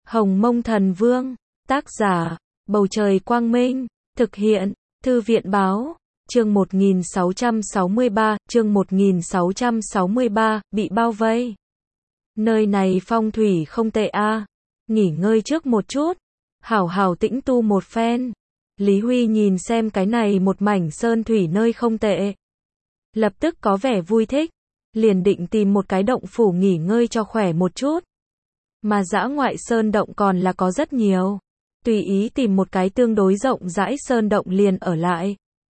Hồng Mông Thần Vương, tác giả, Bầu Trời Quang Minh, thực hiện, Thư viện Báo, chương 1663, bị bao vây. Nơi này phong thủy không tệ a, nghỉ ngơi trước một chút, hảo hảo tĩnh tu một phen. Lý Huy nhìn xem cái này một mảnh sơn thủy nơi không tệ, lập tức có vẻ vui thích, liền định tìm một cái động phủ nghỉ ngơi cho khỏe một chút. Mà dã ngoại sơn động còn là có rất nhiều, tùy ý tìm một cái tương đối rộng rãi sơn động liền ở lại,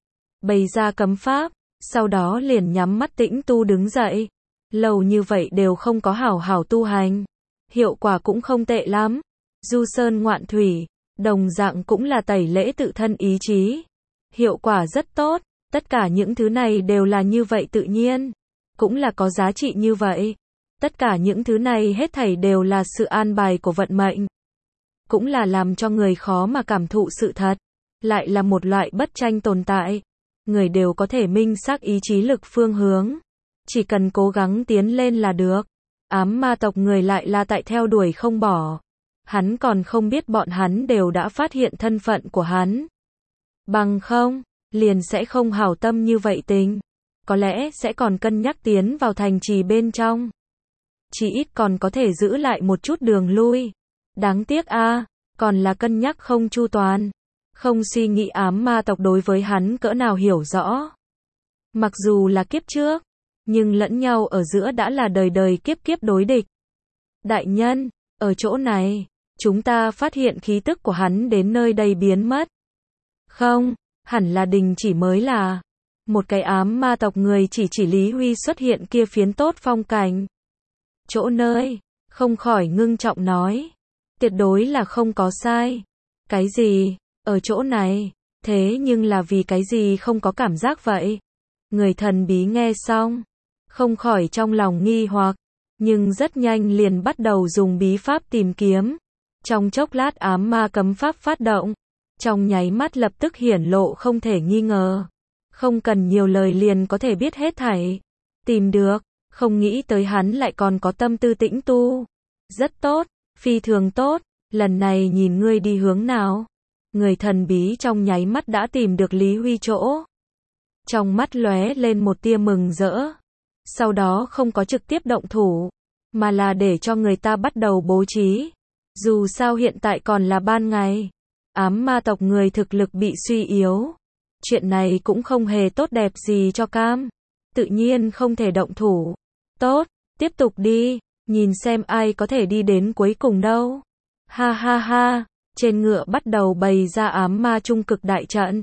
bày ra cấm pháp, sau đó liền nhắm mắt tĩnh tu đứng dậy. Lâu như vậy đều không có hảo hảo tu hành, hiệu quả cũng không tệ lắm. Du sơn ngoạn thủy, đồng dạng cũng là tẩy lễ tự thân ý chí, hiệu quả rất tốt. Tất cả những thứ này đều là như vậy tự nhiên, cũng là có giá trị như vậy. Tất cả những thứ này hết thảy đều là sự an bài của vận mệnh, cũng là làm cho người khó mà cảm thụ sự thật, lại là một loại bất tranh tồn tại. Người đều có thể minh xác ý chí lực phương hướng, chỉ cần cố gắng tiến lên là được. Ám ma tộc người lại là tại theo đuổi không bỏ. Hắn còn không biết bọn hắn đều đã phát hiện thân phận của hắn. Bằng không, liền sẽ không hảo tâm như vậy tình. Có lẽ sẽ còn cân nhắc tiến vào thành trì bên trong. Chỉ ít còn có thể giữ lại một chút đường lui. Đáng tiếc a, còn là cân nhắc không chu toàn. Không suy nghĩ ám ma tộc đối với hắn cỡ nào hiểu rõ. Mặc dù là kiếp trước, nhưng lẫn nhau ở giữa đã là đời đời kiếp kiếp đối địch. Đại nhân, ở chỗ này, chúng ta phát hiện khí tức của hắn đến nơi đây biến mất. Không, hẳn là đình chỉ mới là. Một cái ám ma tộc người chỉ Lý Huy xuất hiện kia phiến tốt phong cảnh. Chỗ nơi, không khỏi ngưng trọng nói. Tuyệt đối là không có sai. Cái gì, ở chỗ này, thế nhưng là vì cái gì không có cảm giác vậy? Người thần bí nghe xong, không khỏi trong lòng nghi hoặc, nhưng rất nhanh liền bắt đầu dùng bí pháp tìm kiếm. Trong chốc lát ám ma cấm pháp phát động, trong nháy mắt lập tức hiển lộ không thể nghi ngờ. Không cần nhiều lời liền có thể biết hết thảy. Tìm được, không nghĩ tới hắn lại còn có tâm tư tĩnh tu. Rất tốt, phi thường tốt, lần này nhìn ngươi đi hướng nào. Người thần bí trong nháy mắt đã tìm được Lý Huy chỗ. Trong mắt lóe lên một tia mừng rỡ. Sau đó không có trực tiếp động thủ, mà là để cho người ta bắt đầu bố trí. Dù sao hiện tại còn là ban ngày, ám ma tộc người thực lực bị suy yếu. Chuyện này cũng không hề tốt đẹp gì cho cam. Tự nhiên không thể động thủ. Tốt, tiếp tục đi, nhìn xem ai có thể đi đến cuối cùng đâu. Ha ha ha, trên ngựa bắt đầu bày ra ám ma trung cực đại trận.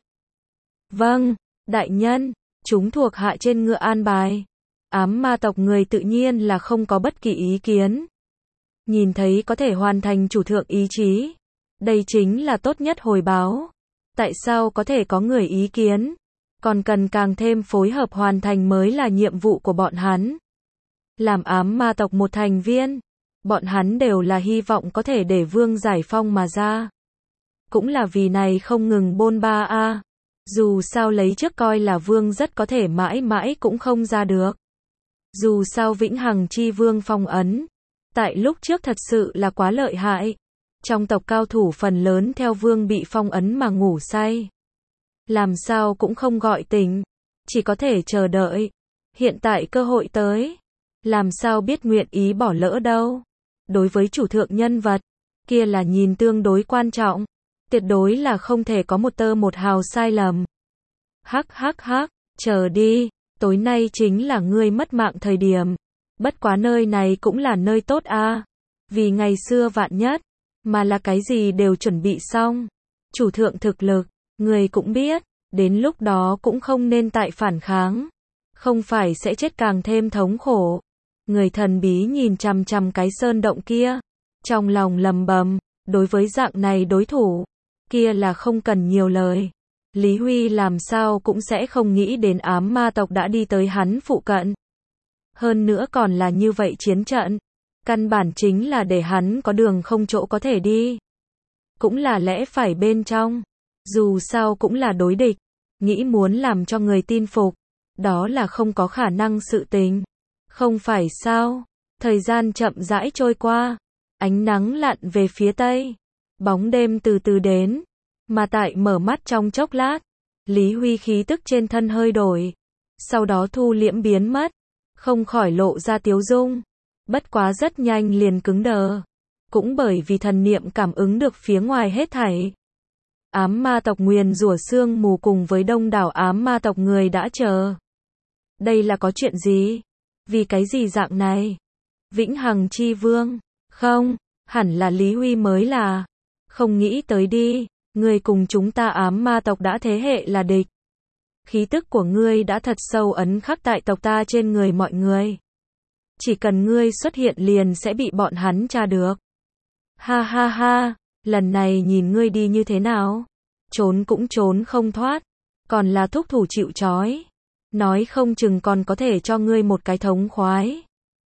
Vâng, đại nhân, chúng thuộc hạ trên ngựa an bài. Ám ma tộc người tự nhiên là không có bất kỳ ý kiến. Nhìn thấy có thể hoàn thành chủ thượng ý chí, đây chính là tốt nhất hồi báo. Tại sao có thể có người ý kiến? Còn cần càng thêm phối hợp hoàn thành mới là nhiệm vụ của bọn hắn. Làm ám ma tộc một thành viên, bọn hắn đều là hy vọng có thể để vương giải phong mà ra. Cũng là vì này không ngừng bôn ba a. Dù sao lấy trước coi là vương rất có thể mãi mãi cũng không ra được. Dù sao vĩnh hằng chi vương phong ấn, tại lúc trước thật sự là quá lợi hại. Trong tộc cao thủ phần lớn theo vương bị phong ấn mà ngủ say. Làm sao cũng không gọi tỉnh, chỉ có thể chờ đợi. Hiện tại cơ hội tới, làm sao biết nguyện ý bỏ lỡ đâu. Đối với chủ thượng nhân vật, kia là nhìn tương đối quan trọng, tuyệt đối là không thể có một tơ một hào sai lầm. Hắc hắc hắc, chờ đi, tối nay chính là ngươi mất mạng thời điểm. Bất quá nơi này cũng là nơi tốt a, vì ngày xưa vạn nhất, mà là cái gì đều chuẩn bị xong. Chủ thượng thực lực, người cũng biết, đến lúc đó cũng không nên tại phản kháng, không phải sẽ chết càng thêm thống khổ. Người thần bí nhìn chằm chằm cái sơn động kia, trong lòng lầm bầm, đối với dạng này đối thủ, kia là không cần nhiều lời. Lý Huy làm sao cũng sẽ không nghĩ đến ám ma tộc đã đi tới hắn phụ cận. Hơn nữa còn là như vậy chiến trận, căn bản chính là để hắn có đường không chỗ có thể đi. Cũng là lẽ phải bên trong, dù sao cũng là đối địch, nghĩ muốn làm cho người tin phục, đó là không có khả năng sự tình. Không phải sao? Thời gian chậm rãi trôi qua, Ánh nắng lặn về phía tây, bóng đêm từ từ đến, mà tại mở mắt trong chốc lát, Lý Huy khí tức trên thân hơi đổi, sau đó thu liễm biến mất, không khỏi lộ ra tiếu dung, bất quá rất nhanh liền cứng đờ, cũng bởi vì thần niệm cảm ứng được phía ngoài hết thảy. Ám ma tộc nguyền rủa sương mù cùng với đông đảo ám ma tộc người đã chờ. Đây là có chuyện gì? Vì cái gì dạng này? Vĩnh Hằng Chi Vương? Không, hẳn là Lý Huy mới là. Không nghĩ tới đi, ngươi cùng chúng ta ám ma tộc đã thế hệ là địch. Khí tức của ngươi đã thật sâu ấn khắc tại tộc ta trên người mọi người. Chỉ cần ngươi xuất hiện liền sẽ bị bọn hắn tra được. Ha ha ha, lần này nhìn ngươi đi như thế nào? Trốn cũng trốn không thoát, còn là thúc thủ chịu trói. Nói không chừng còn có thể cho ngươi một cái thống khoái.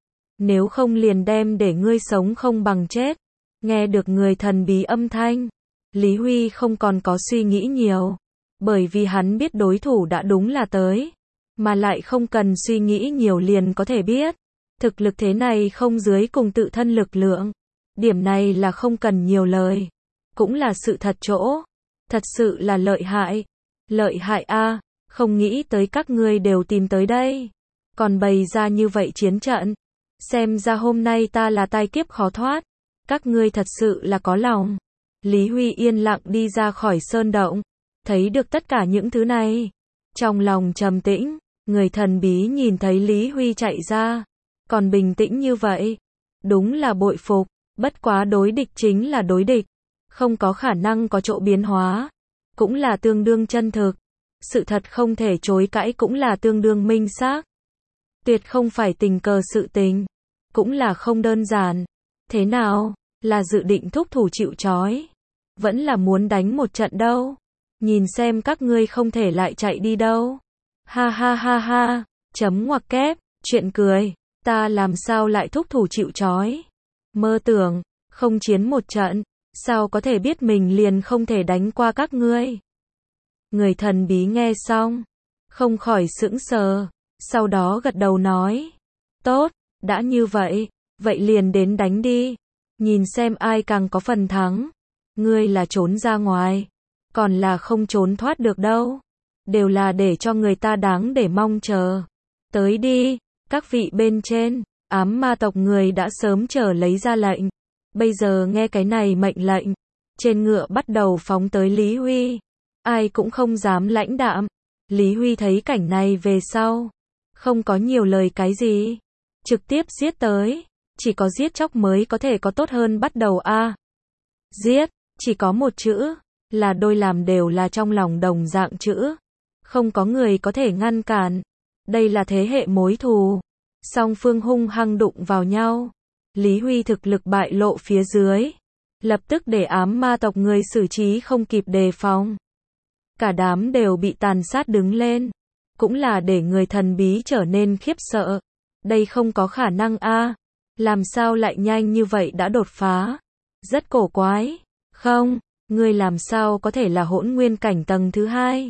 Nếu không liền đem để ngươi sống không bằng chết. Nghe được người thần bí âm thanh, Lý Huy không còn có suy nghĩ nhiều, bởi vì hắn biết đối thủ đã đúng là tới, mà lại không cần suy nghĩ nhiều liền có thể biết. Thực lực thế này không dưới cùng tự thân lực lượng. Điểm này là không cần nhiều lời, cũng là sự thật chỗ. Thật sự là lợi hại. Lợi hại a, không nghĩ tới các ngươi đều tìm tới đây. Còn bày ra như vậy chiến trận. Xem ra hôm nay ta là tai kiếp khó thoát. Các ngươi thật sự là có lòng. Lý Huy yên lặng đi ra khỏi sơn động, thấy được tất cả những thứ này. Trong lòng trầm tĩnh, người thần bí nhìn thấy Lý Huy chạy ra, còn bình tĩnh như vậy. Đúng là bội phục, bất quá đối địch chính là đối địch. Không có khả năng có chỗ biến hóa, cũng là tương đương chân thực. Sự thật không thể chối cãi cũng là tương đương minh xác. Tuyệt không phải tình cờ sự tình, cũng là không đơn giản. Thế nào, là dự định thúc thủ chịu trói, vẫn là muốn đánh một trận đâu? Nhìn xem các ngươi không thể lại chạy đi đâu. Ha ha ha ha, chấm ngoặc kép, chuyện cười, ta làm sao lại thúc thủ chịu trói? Mơ tưởng, không chiến một trận, sao có thể biết mình liền không thể đánh qua các ngươi? Người thần bí nghe xong, không khỏi sững sờ, sau đó gật đầu nói, tốt, đã như vậy, vậy liền đến đánh đi, nhìn xem ai càng có phần thắng. Ngươi là trốn ra ngoài, còn là không trốn thoát được đâu, đều là để cho người ta đáng để mong chờ. Tới đi, các vị bên trên, ám ma tộc người đã sớm chờ lấy ra lệnh, bây giờ nghe cái này mệnh lệnh, trên ngựa bắt đầu phóng tới Lý Huy. Ai cũng không dám lãnh đạm. Lý Huy thấy cảnh này về sau, không có nhiều lời cái gì, trực tiếp giết tới, chỉ có giết chóc mới có thể có tốt hơn bắt đầu a. Giết, chỉ có một chữ, là đôi làm đều là trong lòng đồng dạng chữ, không có người có thể ngăn cản. Đây là thế hệ mối thù, song phương hung hăng đụng vào nhau. Lý Huy thực lực bại lộ phía dưới, lập tức để ám ma tộc người xử trí không kịp đề phòng. Cả đám đều bị tàn sát đứng lên, cũng là để người thần bí trở nên khiếp sợ. Đây không có khả năng a, làm sao lại nhanh như vậy đã đột phá? Rất cổ quái. Không, ngươi làm sao có thể là hỗn nguyên cảnh tầng thứ 2?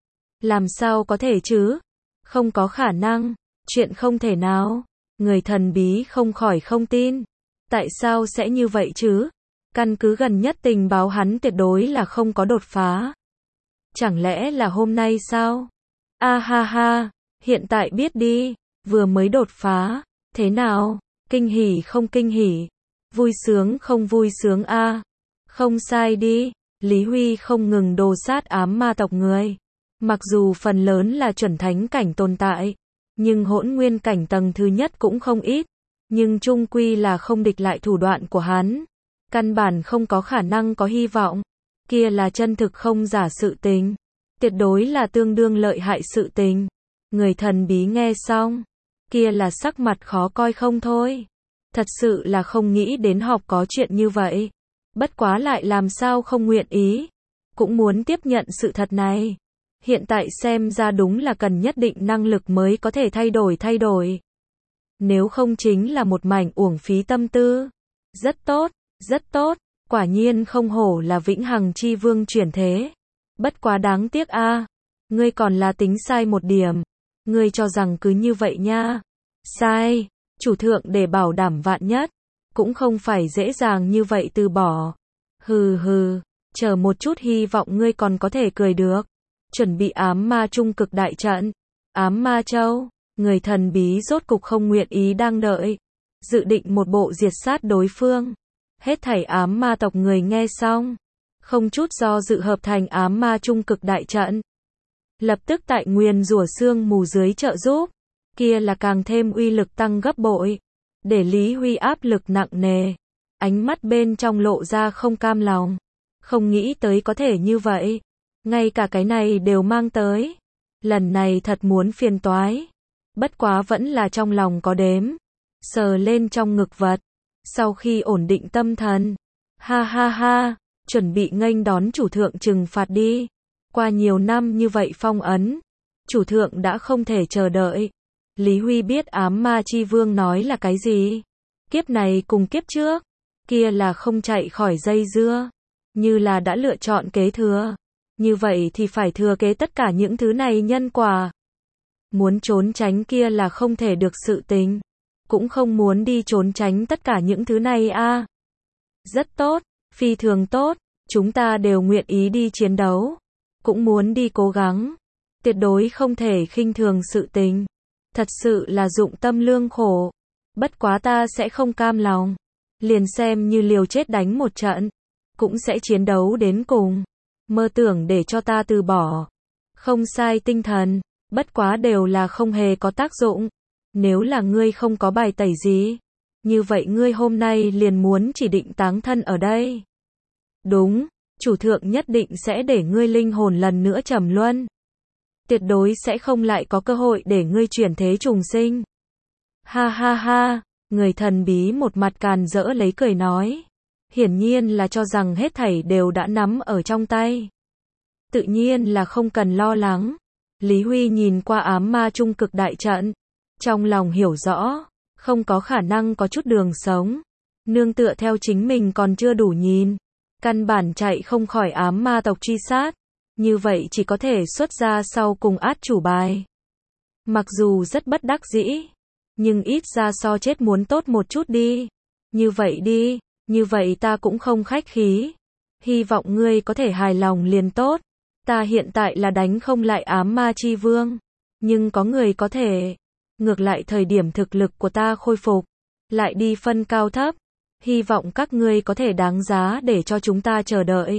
Làm sao có thể chứ? Không có khả năng, chuyện không thể nào. Người thần bí không khỏi không tin. Tại sao sẽ như vậy chứ? Căn cứ gần nhất tình báo hắn tuyệt đối là không có đột phá. Chẳng lẽ là hôm nay sao? A ha ha, hiện tại biết đi, vừa mới đột phá, thế nào? Kinh hỉ không kinh hỉ? Vui sướng không vui sướng a? Không sai đi, Lý Huy không ngừng đồ sát ám ma tộc người. Mặc dù phần lớn là chuẩn thánh cảnh tồn tại, nhưng hỗn nguyên cảnh tầng thứ nhất cũng không ít, nhưng chung quy là không địch lại thủ đoạn của hắn. Căn bản không có khả năng có hy vọng. Kia là chân thực không giả sự tình, tuyệt đối là tương đương lợi hại sự tình. Người thần bí nghe xong, kia là sắc mặt khó coi không thôi. Thật sự là không nghĩ đến học có chuyện như vậy. Bất quá lại làm sao không nguyện ý, cũng muốn tiếp nhận sự thật này. Hiện tại xem ra đúng là cần nhất định năng lực mới có thể thay đổi. Nếu không chính là một mảnh uổng phí tâm tư. Rất tốt, rất tốt, quả nhiên không hổ là Vĩnh Hằng Chi Vương chuyển thế. Bất quá đáng tiếc a, ngươi còn là tính sai một điểm. Ngươi cho rằng cứ như vậy nha. Sai, chủ thượng để bảo đảm vạn nhất, cũng không phải dễ dàng như vậy từ bỏ. Hừ hừ, chờ một chút, hy vọng ngươi còn có thể cười được. Chuẩn bị ám ma trung cực đại trận. Ám ma châu, người thần bí rốt cục không nguyện ý đang đợi, dự định một bộ diệt sát đối phương. Hết thảy ám ma tộc người nghe xong, không chút do dự hợp thành ám ma trung cực đại trận. Lập tức tại nguyền rủa sương mù dưới trợ giúp, kia là càng thêm uy lực tăng gấp bội, để Lý Huy áp lực nặng nề. Ánh mắt bên trong lộ ra không cam lòng, không nghĩ tới có thể như vậy, ngay cả cái này đều mang tới. Lần này thật muốn phiền toái. Bất quá vẫn là trong lòng có đếm, sờ lên trong ngực vật. Sau khi ổn định tâm thần, ha ha ha, chuẩn bị nghênh đón chủ thượng trừng phạt đi. Qua nhiều năm như vậy phong ấn, chủ thượng đã không thể chờ đợi. Lý Huy biết ám ma chi vương nói là cái gì. Kiếp này cùng kiếp trước, kia là không chạy khỏi dây dưa, như là đã lựa chọn kế thừa. Như vậy thì phải thừa kế tất cả những thứ này nhân quả. Muốn trốn tránh kia là không thể được sự tình. Cũng không muốn đi trốn tránh tất cả những thứ này a. Rất tốt, phi thường tốt, chúng ta đều nguyện ý đi chiến đấu. Cũng muốn đi cố gắng. Tuyệt đối không thể khinh thường sự tình. Thật sự là dụng tâm lương khổ. Bất quá ta sẽ không cam lòng. Liền xem như liều chết đánh một trận, cũng sẽ chiến đấu đến cùng. Mơ tưởng để cho ta từ bỏ. Không sai tinh thần, bất quá đều là không hề có tác dụng. Nếu là ngươi không có bài tẩy gì, như vậy ngươi hôm nay liền muốn chỉ định táng thân ở đây. Đúng, chủ thượng nhất định sẽ để ngươi linh hồn lần nữa trầm luân. Tuyệt đối sẽ không lại có cơ hội để ngươi chuyển thế trùng sinh. Ha ha ha, người thần bí một mặt càn rỡ lấy cười nói. Hiển nhiên là cho rằng hết thảy đều đã nắm ở trong tay. Tự nhiên là không cần lo lắng. Lý Huy nhìn qua ám ma trung cực đại trận, trong lòng hiểu rõ, không có khả năng có chút đường sống. Nương tựa theo chính mình còn chưa đủ nhìn, căn bản chạy không khỏi ám ma tộc truy sát. Như vậy chỉ có thể xuất ra sau cùng át chủ bài. Mặc dù rất bất đắc dĩ, nhưng ít ra so chết muốn tốt một chút đi. Như vậy đi, như vậy ta cũng không khách khí. Hy vọng ngươi có thể hài lòng liền tốt. Ta hiện tại là đánh không lại ám ma chi vương, nhưng có người có thể. Ngược lại thời điểm thực lực của ta khôi phục, lại đi phân cao thấp. Hy vọng các ngươi có thể đáng giá để cho chúng ta chờ đợi.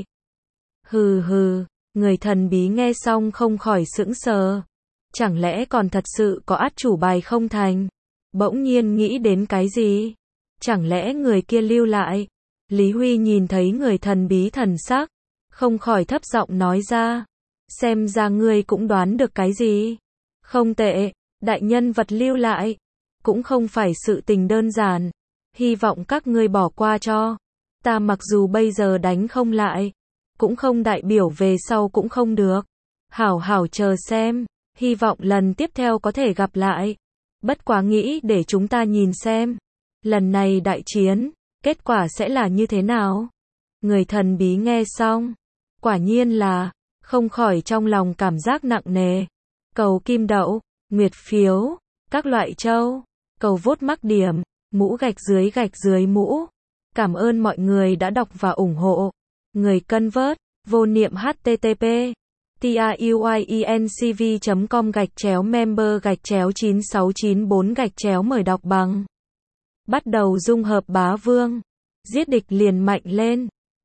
Hừ hừ, người thần bí nghe xong không khỏi sững sờ. Chẳng lẽ còn thật sự có át chủ bài không thành? Bỗng nhiên nghĩ đến cái gì? Chẳng lẽ người kia lưu lại? Lý Huy nhìn thấy người thần bí thần sắc, không khỏi thấp giọng nói ra. Xem ra ngươi cũng đoán được cái gì? Không tệ, đại nhân vật lưu lại. Cũng không phải sự tình đơn giản. Hy vọng các ngươi bỏ qua cho. Ta mặc dù bây giờ đánh không lại, cũng không đại biểu về sau cũng không được. Hảo hảo chờ xem, hy vọng lần tiếp theo có thể gặp lại. Bất quá nghĩ để chúng ta nhìn xem, lần này đại chiến, kết quả sẽ là như thế nào? Người thần bí nghe xong, quả nhiên là, không khỏi trong lòng cảm giác nặng nề. Cầu kim đậu, nguyệt phiếu, các loại châu, cầu vote mắc điểm, mũ gạch dưới mũ. Cảm ơn mọi người đã đọc và ủng hộ. Người cân vớt, vô niệm http tiuyecv.com/member/9694- mời đọc bằng. Bắt đầu dung hợp bá vương, giết địch liền mạnh lên.